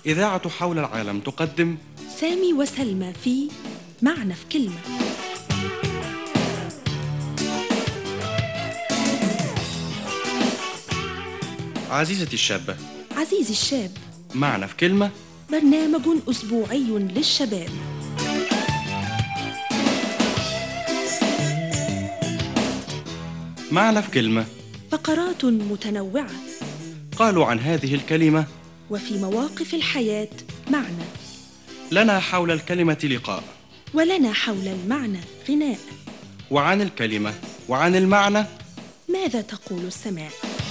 إذاعة حول العالم تقدم سامي وسلمى في معنى في كلمة. عزيزتي الشابة، عزيزي الشاب، معنى في كلمة، برنامج أسبوعي للشباب. معنى في كلمة. فقرات متنوعة قالوا عن هذه الكلمة: وفي مواقف الحياة معنى، لنا حول الكلمة لقاء، ولنا حول المعنى غناء. وعن الكلمة وعن المعنى ماذا تقول السماع؟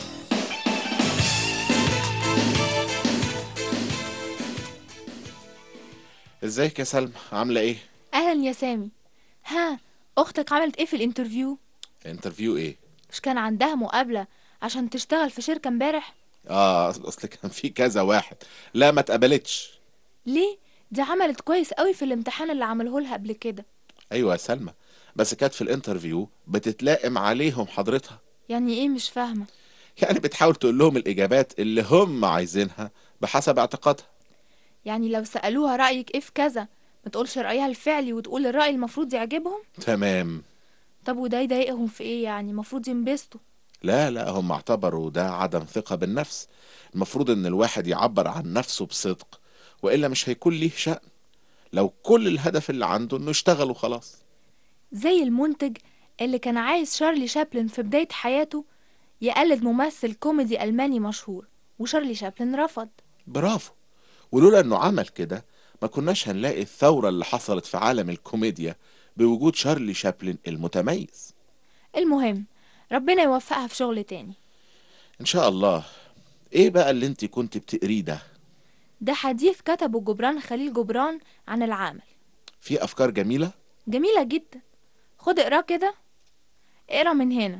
ازيك يا سلمى، عاملة ايه؟ اهلا يا سامي. ها، اختك عملت ايه في الانترفيو؟ انترفيو ايه؟ مش كان عندها مقابلة عشان تشتغل في شركة امبارح؟ اصل كان في كذا واحد. لا، ما اتقبلتش. ليه؟ دي عملت كويس قوي في الامتحان اللي عمله لها قبل كده. ايوه يا سلمى، بس كانت في الانترفيو بتتلائم عليهم حضرتها. يعني ايه؟ مش فاهمة. يعني بتحاول تقول لهم الاجابات اللي هم عايزينها بحسب اعتقادها. يعني لو سألوها رأيك ايه في كذا، ما تقولش رأيها الفعلي وتقول الرأي المفروض يعجبهم؟ تمام. طب وده يضايقهم في ايه؟ يعني المفروض ينبسطوا. لا، هم اعتبروا ده عدم ثقة بالنفس. المفروض ان الواحد يعبر عن نفسه بصدق، والا مش هيكون ليه شأن لو كل الهدف اللي عنده انه يشتغل وخلاص. زي المنتج اللي كان عايز شارلي شابلن في بداية حياته يقلد ممثل كوميدي ألماني مشهور، وشارلي شابلن رفض. برافو. ولولا انه عمل كده ما كناش هنلاقي الثورة اللي حصلت في عالم الكوميديا بوجود شارلي شابلن المتميز. المهم، ربنا يوفقها في شغل تاني. ان شاء الله. ايه بقى اللي انت كنت بتقريه ده؟ ده حديث كتبه جبران خليل جبران عن العمل. في افكار جميلة. جميلة جدا. خد اقراه كده. اقرا من هنا.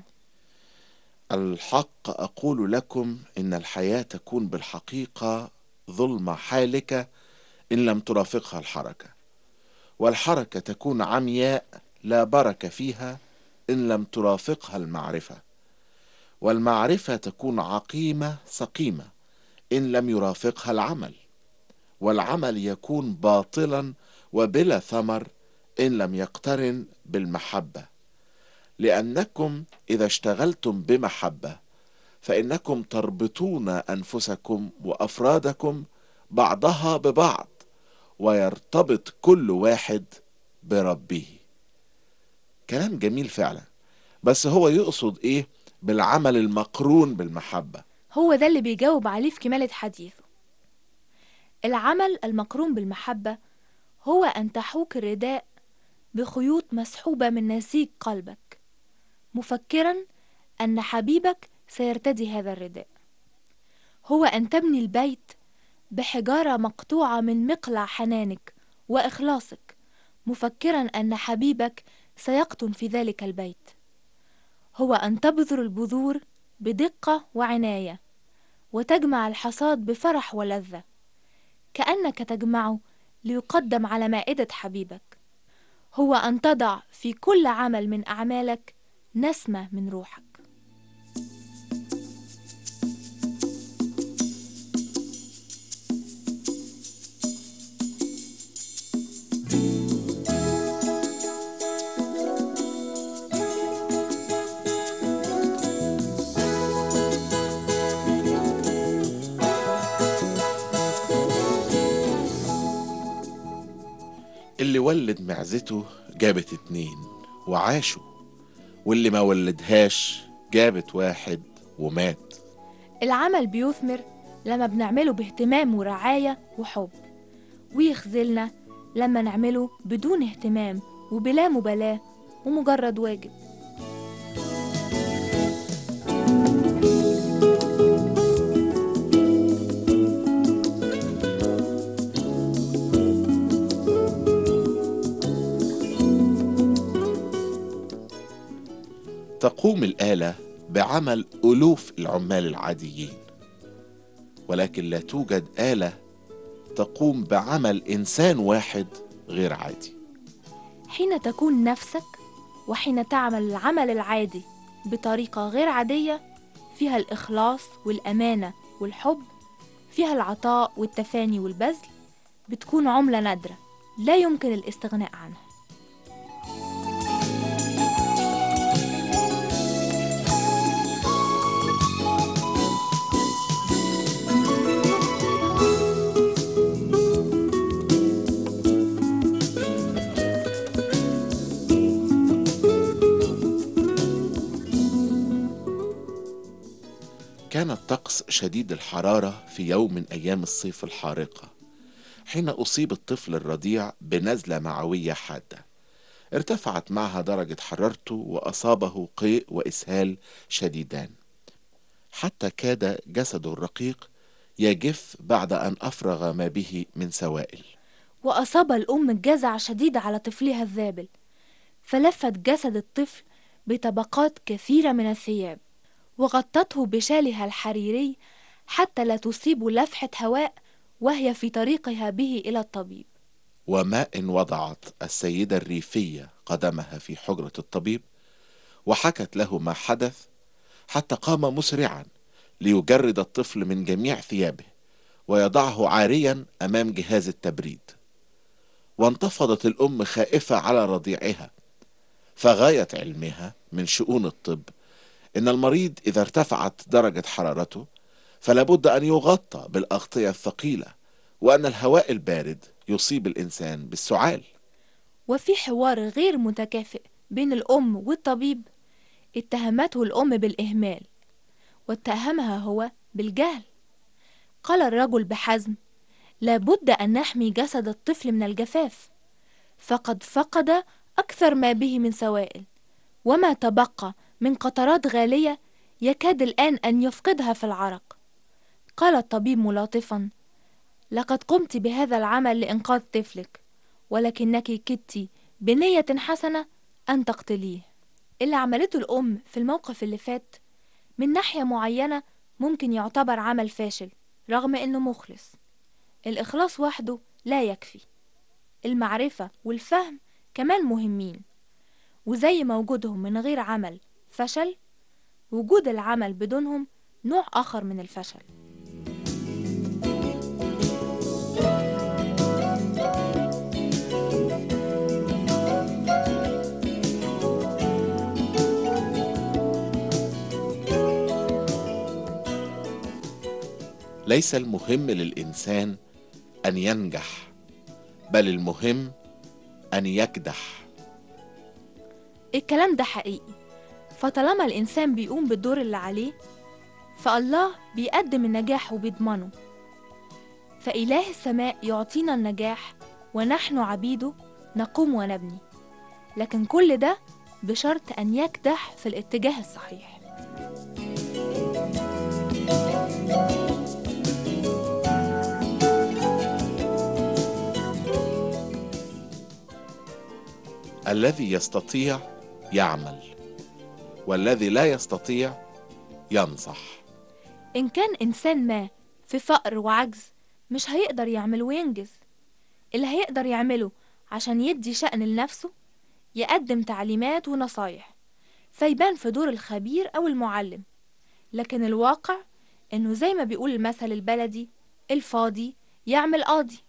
الحق اقول لكم ان الحياة تكون بالحقيقة ظلمة حالكة ان لم ترافقها الحركة، والحركة تكون عمياء لا بركة فيها ان لم ترافقها المعرفة، والمعرفة تكون عقيمة سقيمة إن لم يرافقها العمل، والعمل يكون باطلا وبلا ثمر إن لم يقترن بالمحبة، لأنكم إذا اشتغلتم بمحبة فإنكم تربطون أنفسكم وأفرادكم بعضها ببعض، ويرتبط كل واحد بربه. كلام جميل فعلا، بس هو يقصد إيه بالعمل المقرون بالمحبة؟ هو ده اللي بيجاوب عليه في كمالة حديثه. العمل المقرون بالمحبة هو أن تحوك الرداء بخيوط مسحوبة من نسيج قلبك، مفكرا أن حبيبك سيرتدي هذا الرداء. هو أن تبني البيت بحجارة مقطوعة من مقلع حنانك وإخلاصك، مفكرا أن حبيبك سيقطن في ذلك البيت. هو أن تبذر البذور بدقة وعناية، وتجمع الحصاد بفرح ولذة، كأنك تجمعه ليقدم على مائدة حبيبك. هو أن تضع في كل عمل من أعمالك نسمة من روحك. اللي ولد معزته جابت 2 وعاشوا، واللي ما ولدهاش جابت 1 ومات. العمل بيثمر لما بنعمله باهتمام ورعاية وحب، ويخذلنا لما نعمله بدون اهتمام وبلا مبالاة ومجرد واجب. تقوم الآلة بعمل ألوف العمال العاديين، ولكن لا توجد آلة تقوم بعمل إنسان واحد غير عادي. حين تكون نفسك وحين تعمل العمل العادي بطريقة غير عادية فيها الإخلاص والأمانة والحب، فيها العطاء والتفاني والبذل بتكون عملة نادرة لا يمكن الاستغناء عنها. كان الطقس شديد الحرارة في يوم من أيام الصيف الحارقة، حين أصيب الطفل الرضيع بنزلة معوية حادة ارتفعت معها درجة حرارته وأصابه قيء وإسهال شديدان، حتى كاد جسده الرقيق يجف بعد أن أفرغ ما به من سوائل. وأصاب الأم جزع شديد على طفلها الذابل، فلفت جسد الطفل بطبقات كثيرة من الثياب، وغطته بشالها الحريري حتى لا تصيب لفحة هواء وهي في طريقها به إلى الطبيب. وما إن وضعت السيدة الريفية قدمها في حجرة الطبيب وحكت له ما حدث، حتى قام مسرعا ليجرد الطفل من جميع ثيابه ويضعه عاريا أمام جهاز التبريد. وانتفضت الأم خائفة على رضيعها، فغاية علمها من شؤون الطب إن المريض إذا ارتفعت درجة حرارته فلابد أن يغطى بالأغطية الثقيلة، وأن الهواء البارد يصيب الإنسان بالسعال. وفي حوار غير متكافئ بين الأم والطبيب اتهمته الأم بالإهمال، واتهمها هو بالجهل. قال الرجل بحزم: لابد أن نحمي جسد الطفل من الجفاف، فقد فقد أكثر ما به من سوائل، وما تبقى من قطرات غالية يكاد الآن أن يفقدها في العرق. قال الطبيب ملاطفا: لقد قمت بهذا العمل لإنقاذ طفلك، ولكنك كدت بنية حسنة أن تقتليه. اللي عملته الأم في الموقف اللي فات من ناحية معينة ممكن يعتبر عمل فاشل رغم أنه مخلص. الإخلاص وحده لا يكفي، المعرفة والفهم كمان مهمين، وزي ما وجودهم من غير عمل فشل، وجود العمل بدونهم نوع آخر من الفشل. ليس المهم للإنسان أن ينجح، بل المهم أن يكدح. الكلام ده حقيقي، فطالما الإنسان بيقوم بالدور اللي عليه فالله بيقدم النجاح وبيضمنه. فإله السماء يعطينا النجاح ونحن عبيده نقوم ونبني، لكن كل ده بشرط أن يكدح في الاتجاه الصحيح. الذي يستطيع يعمل، والذي لا يستطيع ينصح. إن كان إنسان ما في فقر وعجز مش هيقدر يعمل وينجز. اللي هيقدر يعمله عشان يدي شأن لنفسه يقدم تعليمات ونصايح، فيبان في دور الخبير أو المعلم. لكن الواقع إنه زي ما بيقول المثل البلدي: الفاضي يعمل قاضي.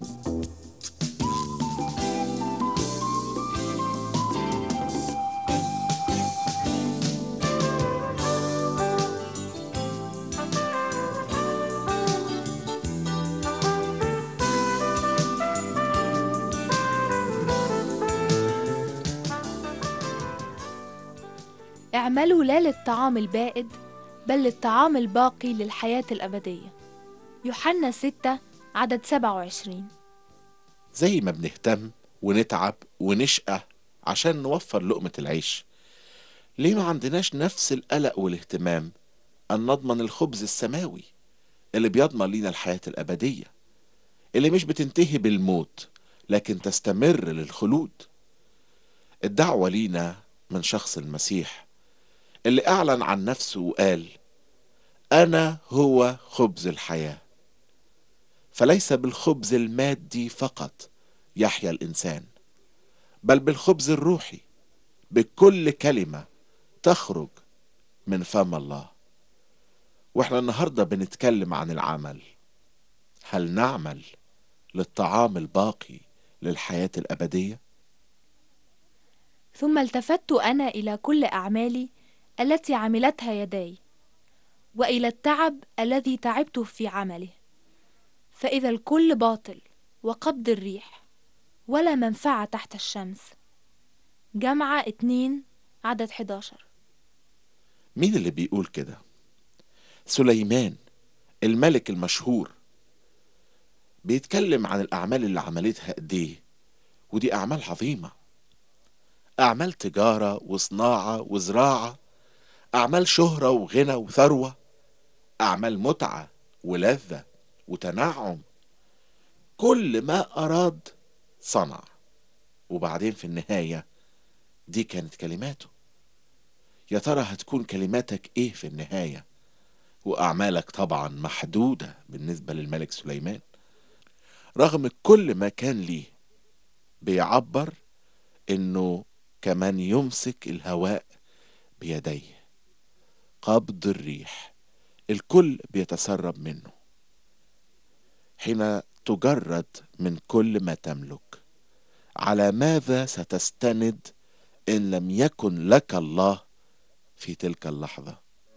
اعملوا لا للطعام البائد بل للطعام الباقي للحياة الأبدية. يوحنا 6 عدد 27. زي ما بنهتم ونتعب ونشقى عشان نوفر لقمة العيش، ليه ما عندناش نفس القلق والاهتمام أن نضمن الخبز السماوي اللي بيضمن لينا الحياة الأبدية، اللي مش بتنتهي بالموت لكن تستمر للخلود؟ الدعوة لينا من شخص المسيح اللي أعلن عن نفسه وقال: أنا هو خبز الحياة. فليس بالخبز المادي فقط يحيا الإنسان، بل بالخبز الروحي، بكل كلمة تخرج من فم الله. واحنا النهاردة بنتكلم عن العمل، هل نعمل للطعام الباقي للحياة الأبدية؟ ثم التفت أنا إلى كل أعمالي التي عملتها يداي، وإلى التعب الذي تعبت في عمله، فإذا الكل باطل وقبض الريح ولا منفعة تحت الشمس. جمعة 2 عدد 11. مين اللي بيقول كده؟ سليمان الملك المشهور بيتكلم عن الأعمال اللي عملتها إيديه، ودي أعمال عظيمة، أعمال تجارة وصناعة وزراعة، أعمال شهرة وغنى وثروة، أعمال متعة ولذة وتنعم. كل ما أراد صنع، وبعدين في النهاية دي كانت كلماته. يا ترى هتكون كلماتك إيه في النهاية؟ وأعمالك طبعا محدودة بالنسبة للملك سليمان، رغم كل ما كان ليه بيعبر إنه كمان يمسك الهواء بيديه، قبض الريح، الكل بيتسرب منه. حين تجرد من كل ما تملك، على ماذا ستستند إن لم يكن لك الله في تلك اللحظة؟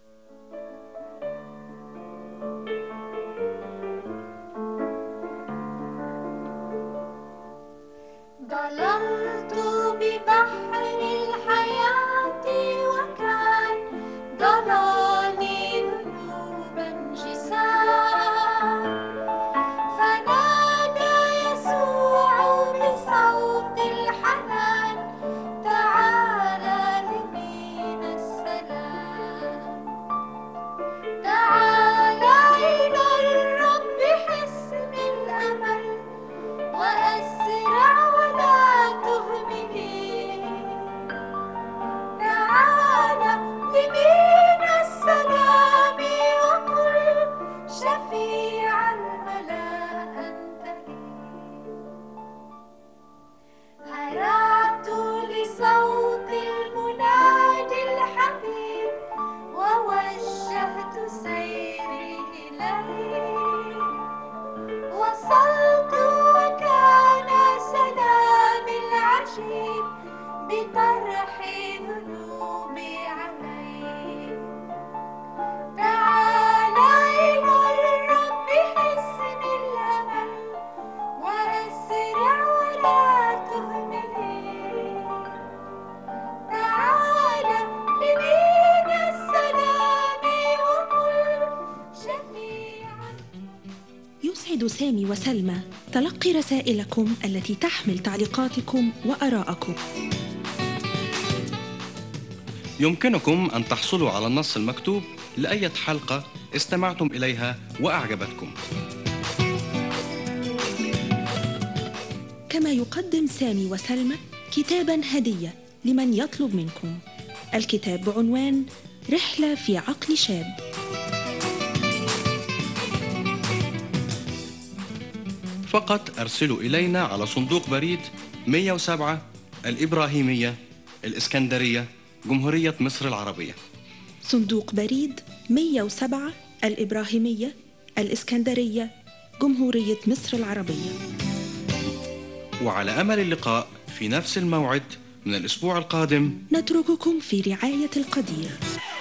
ضللت ببحر الحياة وكان ضلالي ذنوبا جسام، فنادى يسوع بصوت الحنان، تعالى لمن السلام، تعالى إلى الرب حصن الأمل، وأسرع ولا تهمني، تعالى لمن السلام، وقل شفيع الملا أنت لي. هرعت لصوت المنادي الحبيب، ووجهت سيري إليه، وصلت وكان سلام العجيب بطرح ذنوبي عليه، تعالى إلى الرب حصن الأمل، وأسرع ولا تهمني، تعالى لمن السلام، وقل شفيعا. يسعد سامي وسلمى تلقي رسائلكم التي تحمل تعليقاتكم وآراءكم. يمكنكم أن تحصلوا على النص المكتوب لأي حلقة استمعتم إليها وأعجبتكم. كما يقدم سامي وسلمى كتاباً هدية لمن يطلب منكم. الكتاب بعنوان رحلة في عقل شاب. فقط أرسلوا إلينا على صندوق بريد 107 الإبراهيمية، الإسكندرية، جمهورية مصر العربية. صندوق بريد 107 الإبراهيمية، الإسكندرية، جمهورية مصر العربية. وعلى أمل اللقاء في نفس الموعد من الأسبوع القادم. نترككم في رعاية القدير.